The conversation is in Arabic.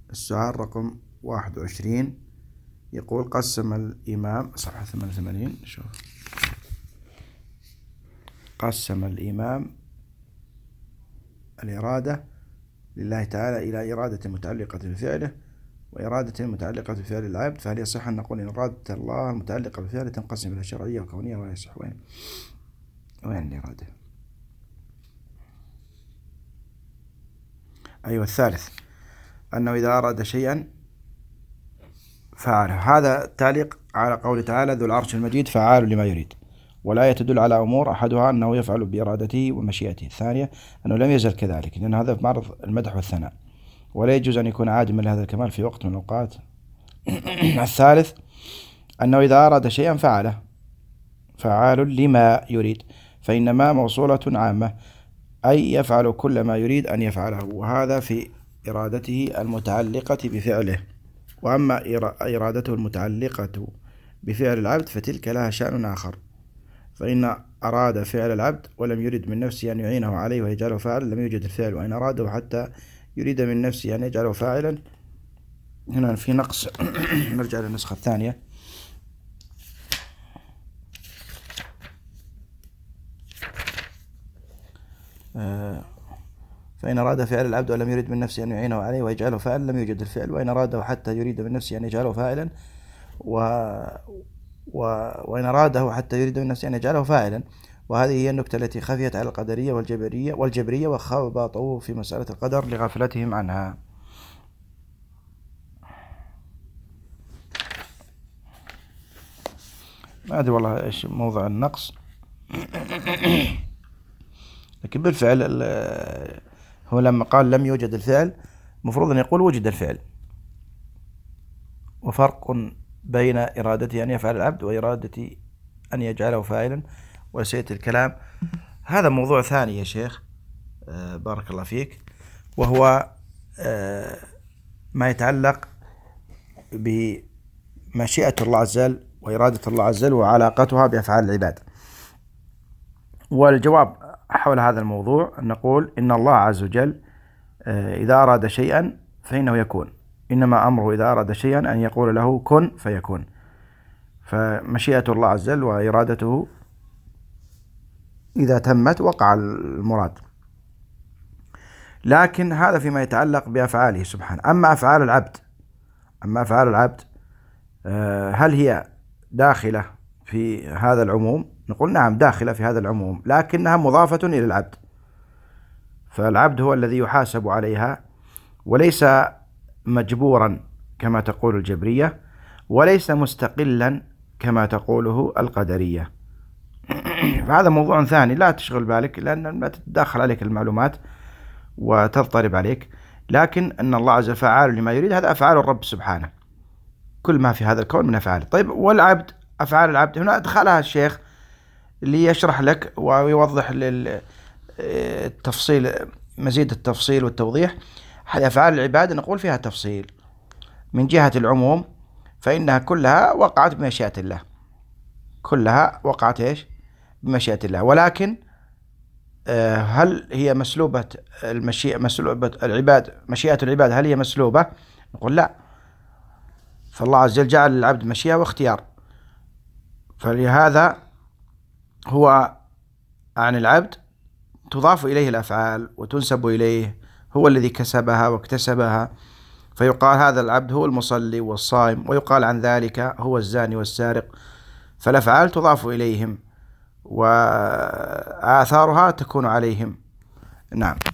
السؤال رقم 21 يقول: قسم الإمام، صفحة 88، شوف. قسم الإمام الإرادة لله تعالى إلى إرادة متعلقة بفعله وإرادة متعلقة بفعل العبد، فهل يصح أن نقول إن إرادة الله المتعلقة بفعله تنقسم إلى شرعية وكونية ولا يصح؟ وين الإرادة؟ أيوة، الثالث أنه إذا أراد شيئا فعله. هذا تعليق على قوله تعالى: ذو العرش المجيد فعال لما يريد. والآية تدل على أمور: أحدها أنه يفعل بإرادته ومشيئته، الثانية أنه لم يزل كذلك، لأن هذا في معرض المدح والثناء، ولا يجوز أن يكون عادما لهذا الكمال في وقت من الأوقات. الثالث أنه إذا أراد شيئا فعله، فعال لما يريد، فإنما موصولة عامة، أي يفعل كل ما يريد أن يفعله، وهذا في إرادته المتعلقة بفعله. وأما إرادته المتعلقة بفعل العبد فتلك لها شأن آخر، فإن أراد فعل العبد ولم يرد من نفسه أن يعينه عليه ويجعله فاعلا لم يوجد الفعل، وإن أراده حتى يريد من نفسه أن يجعله فاعلا. هنا في نقص. نرجع للنسخة الثانية. فإن أراد فعل العبد ولم يرد من نفسه أن يعينه عليه ويجعله فاعلا لم يوجد الفعل، وإن أراده حتى يريد من نفسه أن يجعله فاعلا وإن أراده حتى يريد من نفسه أن يجعله فاعلا. وهذه هي النكتة التي خفيت على القدرية والجبرية وخبطوا في مسألة القدر لغفلتهم عنها. ما أدري والله إيش موضوع النقص. لكن بالفعل هو لما قال لم يوجد الفعل مفروض أن يقول وجد الفعل، وفرق بين إرادته أن يفعل العبد وإرادة أن يجعله فاعلا. ونسيت الكلام. هذا موضوع ثاني يا شيخ، بارك الله فيك، وهو ما يتعلق بمشيئة الله عز وجل وإرادة الله عز وجل وعلاقتها بأفعال العباد. والجواب حول هذا الموضوع أن نقول إن الله عز وجل إذا أراد شيئا فإنه يكون، إنما أمره إذا أراد شيئا أن يقول له كن فيكون. فمشيئة الله عز وجل وإرادته إذا تمت وقع المراد. لكن هذا فيما يتعلق بأفعاله سبحانه. أما أفعال العبد هل هي داخلة في هذا العموم؟ نقول نعم، داخلة في هذا العموم، لكنها مضافة إلى العبد، فالعبد هو الذي يحاسب عليها، وليس مجبورا كما تقول الجبرية، وليس مستقلا كما تقوله القدرية. فهذا موضوع ثاني لا تشغل بالك، لأن ما تتدخل عليك المعلومات وتضطرب عليك. لكن أن الله عز وجل فعال لما يريد، هذا أفعال الرب سبحانه، كل ما في هذا الكون من أفعاله. طيب، والعبد، أفعال العبد هنا أدخلها الشيخ ليشرح لك ويوضح التفصيل، مزيد التفصيل والتوضيح. أفعال العباد نقول فيها تفصيل من جهة العموم، فإنها كلها وقعت بمشيئة الله، كلها وقعت بمشيئة الله. ولكن هل هي مسلوبة العباد، مشيئة العباد هل هي مسلوبة؟ نقول لا، فالله عز وجل جعل للعبد مشيئة واختيار، فلهذا هو عن العبد تضاف إليه الأفعال وتنسب إليه، هو الذي كسبها واكتسبها، فيقال هذا العبد هو المصلي والصائم، ويقال عن ذلك هو الزاني والسارق. فالأفعال تضاف إليهم وآثارها تكون عليهم. نعم.